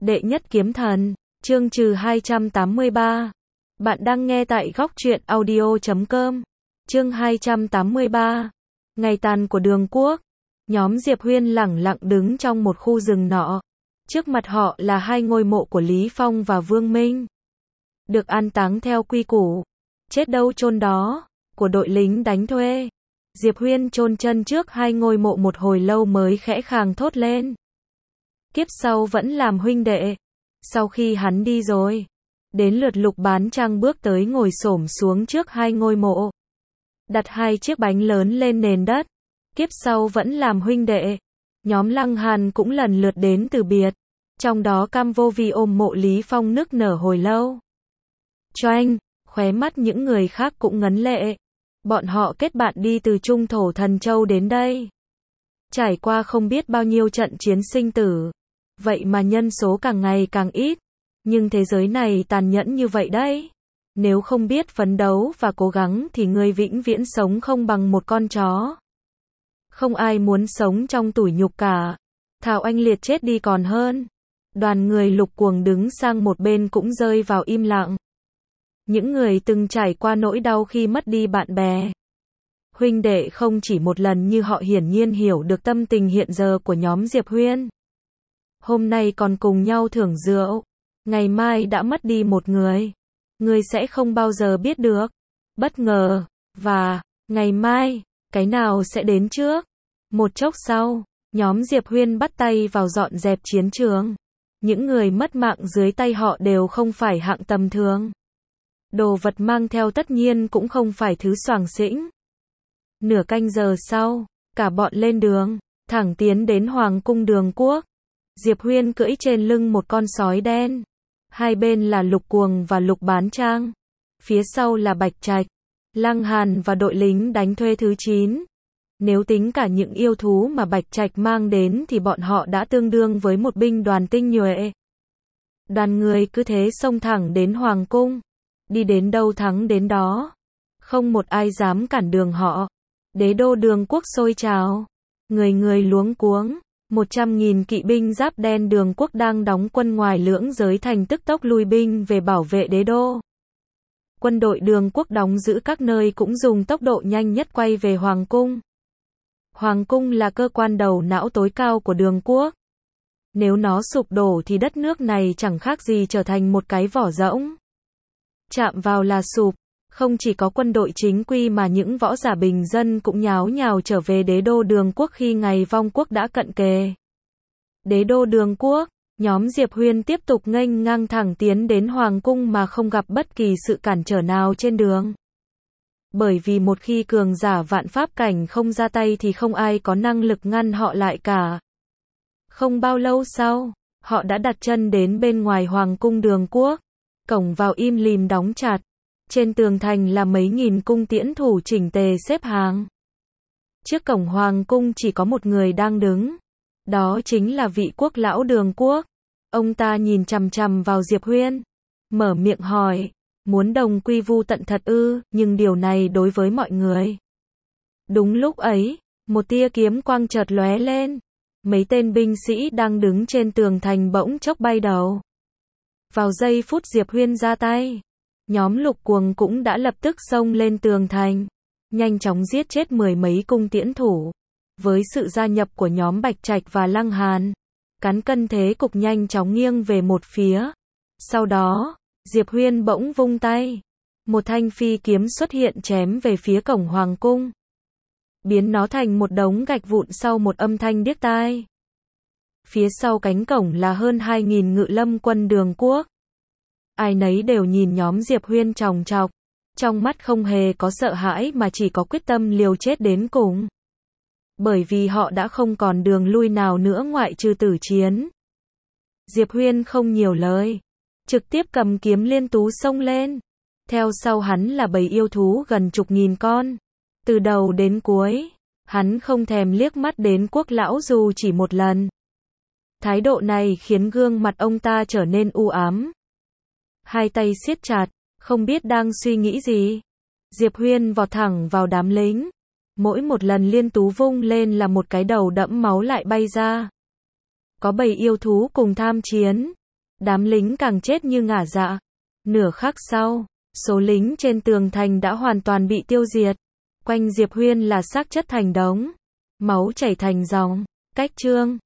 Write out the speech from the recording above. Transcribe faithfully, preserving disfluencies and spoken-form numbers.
Đệ nhất kiếm thần, chương trừ hai trăm tám mươi ba. Bạn đang nghe tại góc truyện audio chấm com. Chương hai trăm tám mươi ba. Ngày tàn của Đường Quốc. Nhóm Diệp Huyên lẳng lặng đứng trong một khu rừng nọ. Trước mặt họ là hai ngôi mộ của Lý Phong và Vương Minh. Được an táng theo quy củ. Chết đâu chôn đó, của đội lính đánh thuê. Diệp Huyên chôn chân trước hai ngôi mộ một hồi lâu mới khẽ khàng thốt lên. Kiếp sau vẫn làm huynh đệ. Sau khi hắn đi rồi, đến lượt Lục Bán Trang bước tới ngồi xổm xuống trước hai ngôi mộ. Đặt hai chiếc bánh lớn lên nền đất. Kiếp sau vẫn làm huynh đệ. Nhóm Lăng Hàn cũng lần lượt đến từ biệt. Trong đó Cam Vô Vi ôm mộ Lý Phong nức nở hồi lâu. Choanh, khóe mắt những người khác cũng ngấn lệ. Bọn họ kết bạn đi từ Trung Thổ Thần Châu đến đây. Trải qua không biết bao nhiêu trận chiến sinh tử. Vậy mà nhân số càng ngày càng ít. Nhưng thế giới này tàn nhẫn như vậy đấy. Nếu không biết phấn đấu và cố gắng thì ngươi vĩnh viễn sống không bằng một con chó. Không ai muốn sống trong tủi nhục cả. Thảo Anh Liệt chết đi còn hơn. Đoàn người Lục Cuồng đứng sang một bên cũng rơi vào im lặng. Những người từng trải qua nỗi đau khi mất đi bạn bè. Huynh đệ không chỉ một lần như họ hiển nhiên hiểu được tâm tình hiện giờ của nhóm Diệp Huyên. Hôm nay còn cùng nhau thưởng rượu. Ngày mai đã mất đi một người. Người sẽ không bao giờ biết được. Bất ngờ. Và, ngày mai, cái nào sẽ đến trước? Một chốc sau, nhóm Diệp Huyên bắt tay vào dọn dẹp chiến trường. Những người mất mạng dưới tay họ đều không phải hạng tầm thường. Đồ vật mang theo tất nhiên cũng không phải thứ xoàng xĩnh. Nửa canh giờ sau, cả bọn lên đường, thẳng tiến đến Hoàng cung Đường Quốc. Diệp Huyên cưỡi trên lưng một con sói đen. Hai bên là Lục Cuồng và Lục Bán Trang. Phía sau là Bạch Trạch, Lăng Hàn và đội lính đánh thuê thứ chín. Nếu tính cả những yêu thú mà Bạch Trạch mang đến thì bọn họ đã tương đương với một binh đoàn tinh nhuệ. Đoàn người cứ thế xông thẳng đến Hoàng cung. Đi đến đâu thắng đến đó. Không một ai dám cản đường họ. Đế đô Đường Quốc sôi trào. Người người luống cuống. Một trăm nghìn kỵ binh giáp đen Đường Quốc đang đóng quân ngoài lưỡng giới thành tức tốc lui binh về bảo vệ đế đô. Quân đội Đường Quốc đóng giữ các nơi cũng dùng tốc độ nhanh nhất quay về Hoàng cung. Hoàng cung là cơ quan đầu não tối cao của Đường Quốc. Nếu nó sụp đổ thì đất nước này chẳng khác gì trở thành một cái vỏ rỗng. Chạm vào là sụp. Không chỉ có quân đội chính quy mà những võ giả bình dân cũng nháo nhào trở về đế đô Đường Quốc khi ngày vong quốc đã cận kề. Đế đô Đường Quốc, nhóm Diệp Huyên tiếp tục nghênh ngang thẳng tiến đến Hoàng cung mà không gặp bất kỳ sự cản trở nào trên đường. Bởi vì một khi cường giả vạn pháp cảnh không ra tay thì không ai có năng lực ngăn họ lại cả. Không bao lâu sau, họ đã đặt chân đến bên ngoài Hoàng cung Đường Quốc. Cổng vào im lìm đóng chặt. Trên tường thành là mấy nghìn cung tiễn thủ chỉnh tề xếp hàng. Trước cổng Hoàng cung chỉ có một người đang đứng. Đó chính là vị quốc lão Đường Quốc. Ông ta nhìn chằm chằm vào Diệp Huyên. Mở miệng hỏi. Muốn đồng quy vu tận thật ư, nhưng điều này đối với mọi người. Đúng lúc ấy, một tia kiếm quang chợt lóe lên. Mấy tên binh sĩ đang đứng trên tường thành bỗng chốc bay đầu. Vào giây phút Diệp Huyên ra tay, nhóm Lục Cuồng cũng đã lập tức xông lên tường thành, nhanh chóng giết chết mười mấy cung tiễn thủ. Với sự gia nhập của nhóm Bạch Trạch và Lăng Hàn, cán cân thế cục nhanh chóng nghiêng về một phía. Sau đó, Diệp Huyên bỗng vung tay, một thanh phi kiếm xuất hiện chém về phía cổng Hoàng cung, biến nó thành một đống gạch vụn sau một âm thanh điếc tai. Phía sau cánh cổng là hơn hai nghìn ngự lâm quân Đường Quốc. Ai nấy đều nhìn nhóm Diệp Huyên chòng chọc, trong mắt không hề có sợ hãi mà chỉ có quyết tâm liều chết đến cùng. Bởi vì họ đã không còn đường lui nào nữa ngoại trừ tử chiến. Diệp Huyên không nhiều lời, trực tiếp cầm kiếm liên tú xông lên. Theo sau hắn là bầy yêu thú gần chục nghìn con. Từ đầu đến cuối, hắn không thèm liếc mắt đến quốc lão dù chỉ một lần. Thái độ này khiến gương mặt ông ta trở nên u ám. Hai tay siết chặt, không biết đang suy nghĩ gì. Diệp Huyên vọt thẳng vào đám lính. Mỗi một lần liên tú vung lên là một cái đầu đẫm máu lại bay ra. Có bầy yêu thú cùng tham chiến. Đám lính càng chết như ngả dạ. Nửa khắc sau, số lính trên tường thành đã hoàn toàn bị tiêu diệt. Quanh Diệp Huyên là xác chất thành đống. Máu chảy thành dòng. Cách chương